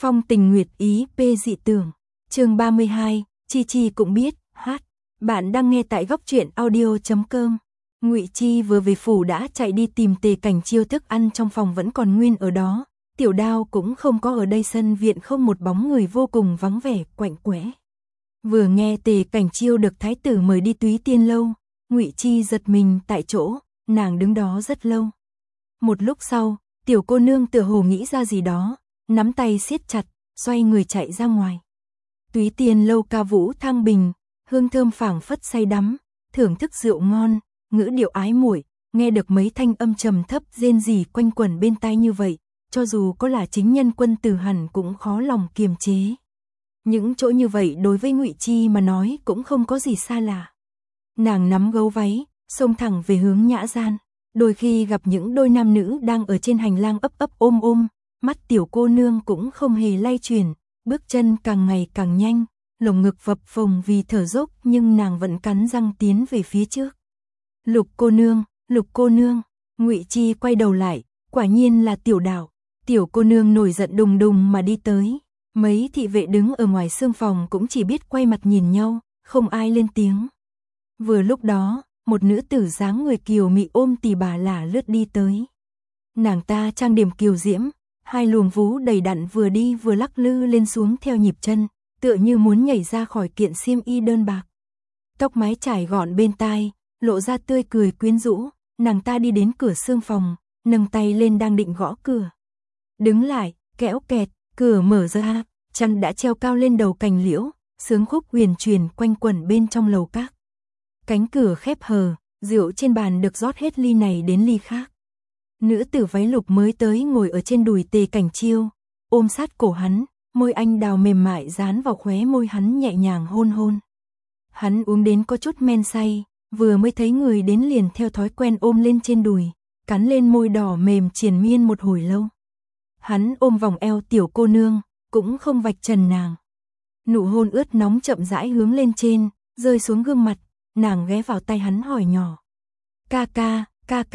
Phong tình nguyệt ý p dị tưởng. Chương 32, Chi Chi cũng biết, hát. Bạn đang nghe tại góc truyện audio.com. Ngụy Chi vừa về phủ đã chạy đi tìm Tề Cảnh Chiêu, thức ăn trong phòng vẫn còn nguyên ở đó. Tiểu Đao cũng không có ở đây, sân viện không một bóng người, vô cùng vắng vẻ, quạnh quẽ. Vừa nghe Tề Cảnh Chiêu được thái tử mời đi Túy Tiên lâu, Ngụy Chi giật mình tại chỗ, nàng đứng đó rất lâu. Một lúc sau, tiểu cô nương tựa hồ nghĩ ra gì đó, nắm tay siết chặt, xoay người chạy ra ngoài. Túy Tiên lâu ca vũ thăng bình, hương thơm phảng phất say đắm, thưởng thức rượu ngon, ngữ điệu ái muội, nghe được mấy thanh âm trầm thấp rên rỉ quanh quẩn bên tai như vậy, cho dù có là chính nhân quân tử hẳn cũng khó lòng kiềm chế. Những chỗ như vậy đối với Ngụy Chi mà nói cũng không có gì xa lạ. Nàng nắm gấu váy, xông thẳng về hướng nhã gian. Đôi khi gặp những đôi nam nữ đang ở trên hành lang ấp ấp ôm ôm, mắt tiểu cô nương cũng không hề lay chuyển, bước chân càng ngày càng nhanh, lồng ngực phập phồng vì thở dốc, nhưng nàng vẫn cắn răng tiến về phía trước. Lục cô nương, Ngụy Chi quay đầu lại, quả nhiên là Tiểu Đào. Tiểu cô nương nổi giận đùng đùng mà đi tới. Mấy thị vệ đứng ở ngoài sương phòng cũng chỉ biết quay mặt nhìn nhau, không ai lên tiếng. Vừa lúc đó, một nữ tử dáng người kiều mị ôm tỉ bà lả lướt đi tới. Nàng ta trang điểm kiều diễm, hai luồng vú đầy đặn vừa đi vừa lắc lư lên xuống theo nhịp chân, tựa như muốn nhảy ra khỏi kiện xiêm y đơn bạc. Tóc mái trải gọn bên tai, lộ ra tươi cười quyến rũ, nàng ta đi đến cửa sương phòng, nâng tay lên đang định gõ cửa. Đứng lại, kéo kẹt, cửa mở ra, chăn đã treo cao lên đầu cành liễu, sướng khúc huyền truyền quanh quẩn bên trong lầu các. Cánh cửa khép hờ, rượu trên bàn được rót hết ly này đến ly khác. Nữ tử váy lục mới tới ngồi ở trên đùi Tề Cảnh Chiêu, ôm sát cổ hắn, môi anh đào mềm mại dán vào khóe môi hắn nhẹ nhàng hôn hôn. Hắn uống đến có chút men say, vừa mới thấy người đến liền theo thói quen ôm lên trên đùi, cắn lên môi đỏ mềm triền miên một hồi lâu. Hắn ôm vòng eo tiểu cô nương, cũng không vạch trần nàng. Nụ hôn ướt nóng chậm rãi hướng lên trên, rơi xuống gương mặt, nàng ghé vào tay hắn hỏi nhỏ. Ca ca,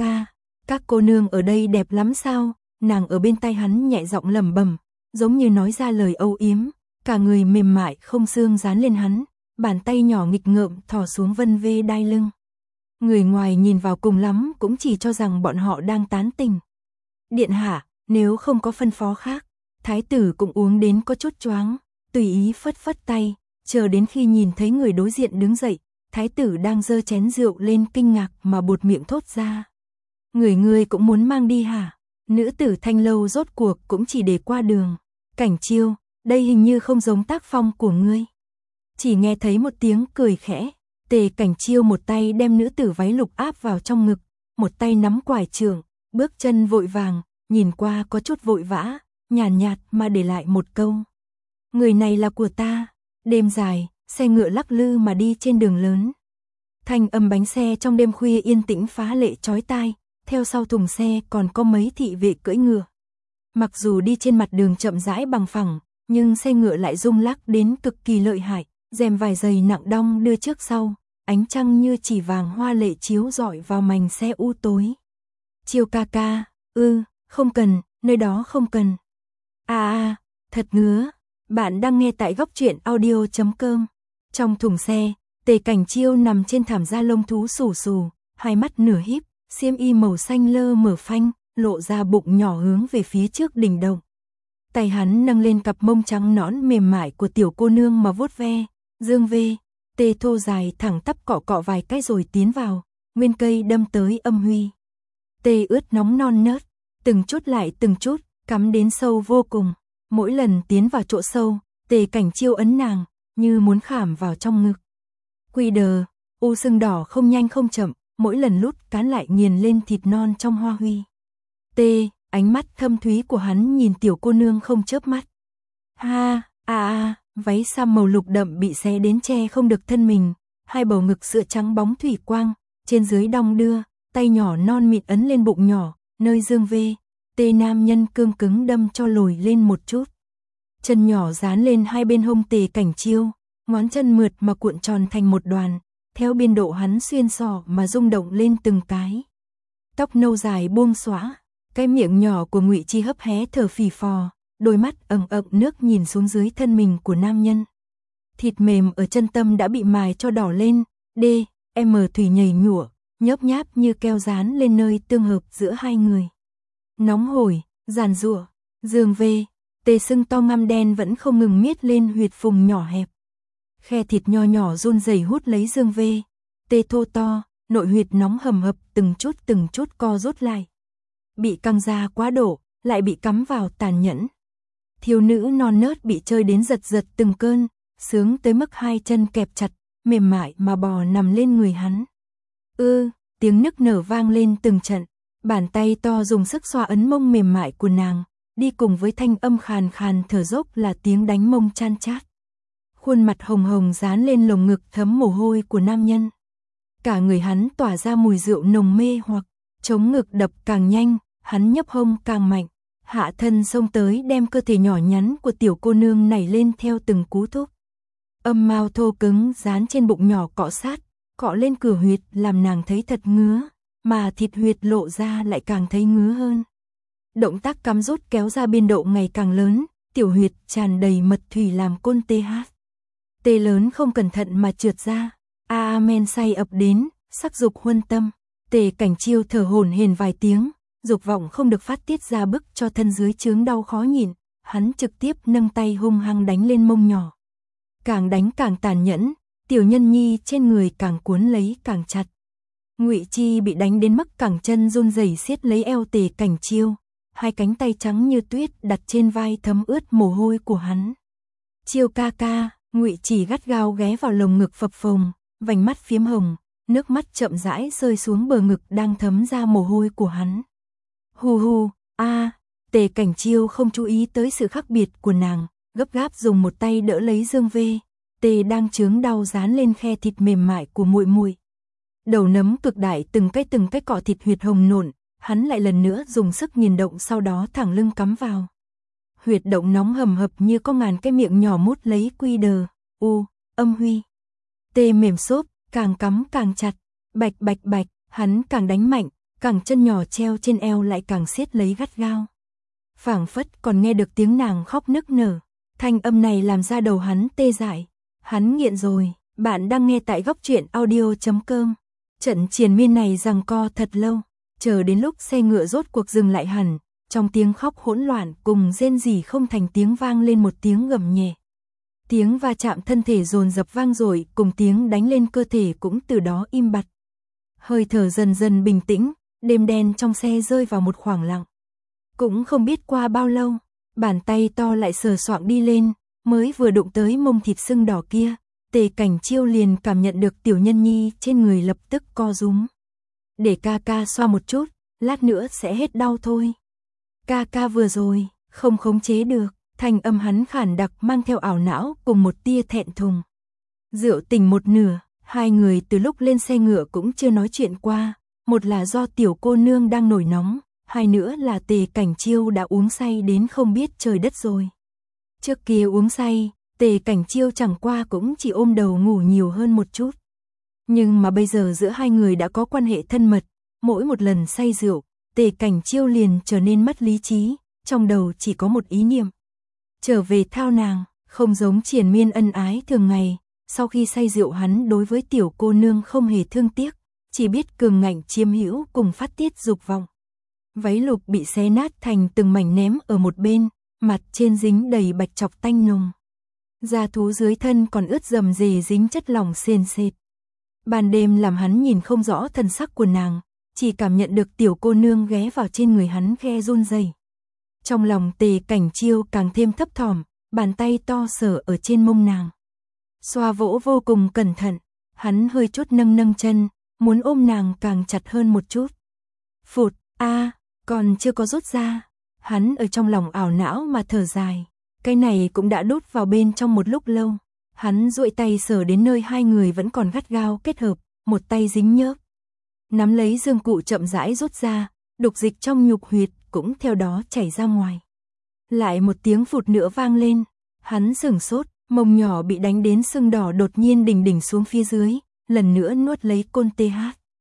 các cô nương ở đây đẹp lắm sao? Nàng ở bên tay hắn nhẹ giọng lẩm bẩm, giống như nói ra lời âu yếm, cả người mềm mại không xương dán lên hắn, bàn tay nhỏ nghịch ngợm thò xuống vân vê đai lưng. Người ngoài nhìn vào cùng lắm cũng chỉ cho rằng bọn họ đang tán tình. Điện hạ, nếu không có phân phó khác, thái tử cũng uống đến có chút choáng, tùy ý phất phất tay, chờ đến khi nhìn thấy người đối diện đứng dậy, thái tử đang giơ chén rượu lên kinh ngạc mà buột miệng thốt ra. Người cũng muốn mang đi hả? Nữ tử Thanh lâu rốt cuộc cũng chỉ để qua đường. Cảnh Chiêu, đây hình như không giống tác phong của ngươi. Chỉ nghe thấy một tiếng cười khẽ, Tề Cảnh Chiêu một tay đem nữ tử váy lục áp vào trong ngực, một tay nắm quải trường, bước chân vội vàng, nhìn qua có chút vội vã, nhàn nhạt mà để lại một câu. Người này là của ta. Đêm dài, xe ngựa lắc lư mà đi trên đường lớn. Thanh âm bánh xe trong đêm khuya yên tĩnh phá lệ chói tai, theo sau thùng xe còn có mấy thị vệ cưỡi ngựa. Mặc dù đi trên mặt đường chậm rãi bằng phẳng, nhưng xe ngựa lại rung lắc đến cực kỳ lợi hại, rèm vải dày nặng đong đưa trước sau, ánh trăng như chỉ vàng hoa lệ chiếu rọi vào mành xe u tối. Chiêu ca ca, không cần, nơi đó không cần. Thật ngứa. Bạn đang nghe tại góc truyện audio.com. Trong thùng xe, Tề Cảnh Chiêu nằm trên thảm da lông thú xù xù, hai mắt nửa híp, xiêm y màu xanh lơ mở phanh, lộ ra bụng nhỏ hướng về phía trước đỉnh động. Tay hắn nâng lên cặp mông trắng nõn mềm mại của tiểu cô nương mà vuốt ve, dương vê, tê thô dài thẳng tắp cọ cọ vài cái rồi tiến vào, nguyên cây đâm tới âm huy. Tê ướt nóng non nớt, từng chút lại từng chút, cắm đến sâu vô cùng. Mỗi lần tiến vào chỗ sâu, Tề Cảnh Chiêu ấn nàng, như muốn khảm vào trong ngực. Quy đờ, u sưng đỏ không nhanh không chậm, mỗi lần lút cán lại nghiền lên thịt non trong hoa huy. Ánh mắt thâm thúy của hắn nhìn tiểu cô nương không chớp mắt. Váy sam màu lục đậm bị xé đến che không được thân mình, hai bầu ngực sữa trắng bóng thủy quang, trên dưới đong đưa, tay nhỏ non mịn ấn lên bụng nhỏ, nơi dương vê. Nam nhân cương cứng đâm cho lồi lên một chút. Chân nhỏ dán lên hai bên hông Tề Cảnh Chiêu, ngón chân mượt mà cuộn tròn thành một đoàn, theo biên độ hắn xuyên sọ mà rung động lên từng cái. Tóc nâu dài buông xõa, cái miệng nhỏ của Ngụy Chi hấp hé thở phì phò, đôi mắt ẩn ẩn nước nhìn xuống dưới thân mình của nam nhân. Thịt mềm ở chân tâm đã bị mài cho đỏ lên, thủy nhảy nhụa, nhớp nháp như keo dán lên nơi tương hợp giữa hai người. Nóng hổi, giàn giụa, giường về, tê sưng to ngăm đen vẫn không ngừng miết lên huyệt phùng nhỏ hẹp. Khe thịt nho nhỏ run rẩy hút lấy dương về, tê thô to, nội huyệt nóng hầm hập từng chút co rút lại. Bị căng ra quá độ, lại bị cắm vào tàn nhẫn. Thiếu nữ non nớt bị chơi đến giật giật từng cơn, sướng tới mức hai chân kẹp chặt, mềm mại mà bò nằm lên người hắn. Tiếng nức nở vang lên từng trận, bàn tay to dùng sức xoa ấn mông mềm mại của nàng, đi cùng với thanh âm khàn khàn thở dốc là tiếng đánh mông chan chát. Khuôn mặt hồng hồng dán lên lồng ngực thấm mồ hôi của nam nhân. Cả người hắn tỏa ra mùi rượu nồng mê hoặc, chống ngực đập càng nhanh, hắn nhấp hông càng mạnh, hạ thân xông tới đem cơ thể nhỏ nhắn của tiểu cô nương nảy lên theo từng cú thúc. Âm mao thô cứng dán trên bụng nhỏ cọ sát, cọ lên cửa huyệt làm nàng thấy thật ngứa, mà thịt huyệt lộ ra lại càng thấy ngứa hơn. Động tác cắm rút kéo ra biên độ ngày càng lớn, tiểu huyệt tràn đầy mật thủy làm côn tê hát. Tê lớn không cẩn thận mà trượt ra, men say ập đến, sắc dục huân tâm, Tề Cảnh Chiêu thở hổn hển vài tiếng, dục vọng không được phát tiết ra bức cho thân dưới chướng đau khó nhịn, hắn trực tiếp nâng tay hung hăng đánh lên mông nhỏ. Càng đánh càng tàn nhẫn, tiểu nhân nhi trên người càng cuốn lấy càng chặt. Ngụy Chi bị đánh đến mức cẳng chân run rẩy siết lấy eo Tề Cảnh Chiêu, hai cánh tay trắng như tuyết đặt trên vai thấm ướt mồ hôi của hắn. Chiêu ca ca, Ngụy Chỉ gắt gao ghé vào lồng ngực phập phồng, vành mắt phiếm hồng, nước mắt chậm rãi rơi xuống bờ ngực đang thấm ra mồ hôi của hắn. Hu hu, Tề Cảnh Chiêu không chú ý tới sự khác biệt của nàng, gấp gáp dùng một tay đỡ lấy Dương Vê, Tề đang chướng đau dán lên khe thịt mềm mại của muội muội. Đầu nấm cực đại từng cái cọ thịt huyệt hồng nộn, hắn lại lần nữa dùng sức nghiền động sau đó thẳng lưng cắm vào. Huyệt động nóng hầm hập như có ngàn cái miệng nhỏ mút lấy quy đờ, âm huy. Tê mềm xốp, càng cắm càng chặt, bạch bạch bạch, hắn càng đánh mạnh, càng chân nhỏ treo trên eo lại càng siết lấy gắt gao. Phảng phất còn nghe được tiếng nàng khóc nức nở, thanh âm này làm ra đầu hắn tê dại. Hắn nghiện rồi, bạn đang nghe tại Góc Truyện Audio.com. Trận triền miên này giằng co thật lâu, chờ đến lúc xe ngựa rốt cuộc dừng lại hẳn, trong tiếng khóc hỗn loạn cùng rên rỉ không thành tiếng vang lên một tiếng gầm nhẹ. Tiếng va chạm thân thể dồn dập vang rồi, cùng tiếng đánh lên cơ thể cũng từ đó im bặt. Hơi thở dần dần bình tĩnh, đêm đen trong xe rơi vào một khoảng lặng. Cũng không biết qua bao lâu, bàn tay to lại sờ soạng đi lên, mới vừa đụng tới mông thịt sưng đỏ kia, Tề Cảnh Chiêu liền cảm nhận được tiểu nhân nhi trên người lập tức co rúm. Để ca ca xoa một chút, lát nữa sẽ hết đau thôi. Ca ca vừa rồi, không khống chế được, thanh âm hắn khản đặc mang theo ảo não cùng một tia thẹn thùng. Rượu tình một nửa, hai người từ lúc lên xe ngựa cũng chưa nói chuyện qua, một là do tiểu cô nương đang nổi nóng, hai nữa là Tề Cảnh Chiêu đã uống say đến không biết trời đất rồi. Trước kia uống say, Tề Cảnh Chiêu chẳng qua cũng chỉ ôm đầu ngủ nhiều hơn một chút. Nhưng mà bây giờ giữa hai người đã có quan hệ thân mật, mỗi một lần say rượu, Tề Cảnh Chiêu liền trở nên mất lý trí, trong đầu chỉ có một ý niệm. Trở về thao nàng, không giống triền miên ân ái thường ngày, sau khi say rượu hắn đối với tiểu cô nương không hề thương tiếc, chỉ biết cường ngạnh chiếm hữu cùng phát tiết dục vọng. Váy lục bị xé nát thành từng mảnh ném ở một bên, mặt trên dính đầy bạch chọc tanh nồng. Da thú dưới thân còn ướt rầm rề dính chất lỏng sền sệt. Ban đêm làm hắn nhìn không rõ thân sắc của nàng, chỉ cảm nhận được tiểu cô nương ghé vào trên người hắn khe run rẩy. Trong lòng Tề Cảnh Chiêu càng thêm thấp thỏm, bàn tay to sờ ở trên mông nàng. Xoa vỗ vô cùng cẩn thận, hắn hơi chút nâng chân, muốn ôm nàng càng chặt hơn một chút. Phụt, còn chưa có rút ra. Hắn ở trong lòng ảo não mà thở dài. Cái này cũng đã đút vào bên trong một lúc lâu. Hắn duỗi tay sờ đến nơi hai người vẫn còn gắt gao kết hợp, một tay dính nhớp. Nắm lấy dương cụ chậm rãi rút ra, đục dịch trong nhục huyệt cũng theo đó chảy ra ngoài. Lại một tiếng phụt nữa vang lên, hắn sửng sốt, mông nhỏ bị đánh đến sưng đỏ đột nhiên đỉnh xuống phía dưới, lần nữa nuốt lấy côn TH.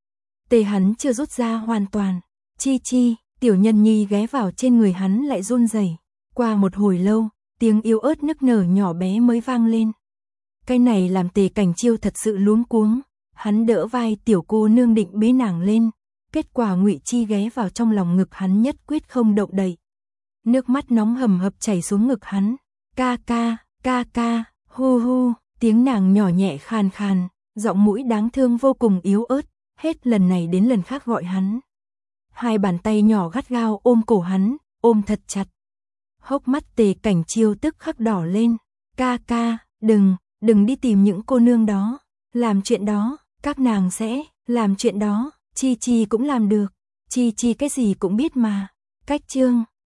Tê hắn chưa rút ra hoàn toàn, chi, tiểu nhân nhi ghé vào trên người hắn lại run rẩy, Qua một hồi lâu, tiếng yếu ớt nức nở nhỏ bé mới vang lên. Cái này làm Tề Cảnh Chiêu thật sự luống cuống, hắn đỡ vai tiểu cô nương định bế nàng lên, kết quả Ngụy Chi ghé vào trong lòng ngực hắn nhất quyết không động đậy. Nước mắt nóng hầm hập chảy xuống ngực hắn, ca ca, hu hu, tiếng nàng nhỏ nhẹ khàn khàn, giọng mũi đáng thương vô cùng yếu ớt, hết lần này đến lần khác gọi hắn. Hai bàn tay nhỏ gắt gao ôm cổ hắn, ôm thật chặt. Hốc mắt Tề Cảnh Chiêu tức khắc đỏ lên, ca, đừng đi tìm những cô nương đó, làm chuyện đó, các nàng sẽ làm chuyện đó, Chi Chi cũng làm được, Chi Chi cái gì cũng biết mà. Cách chương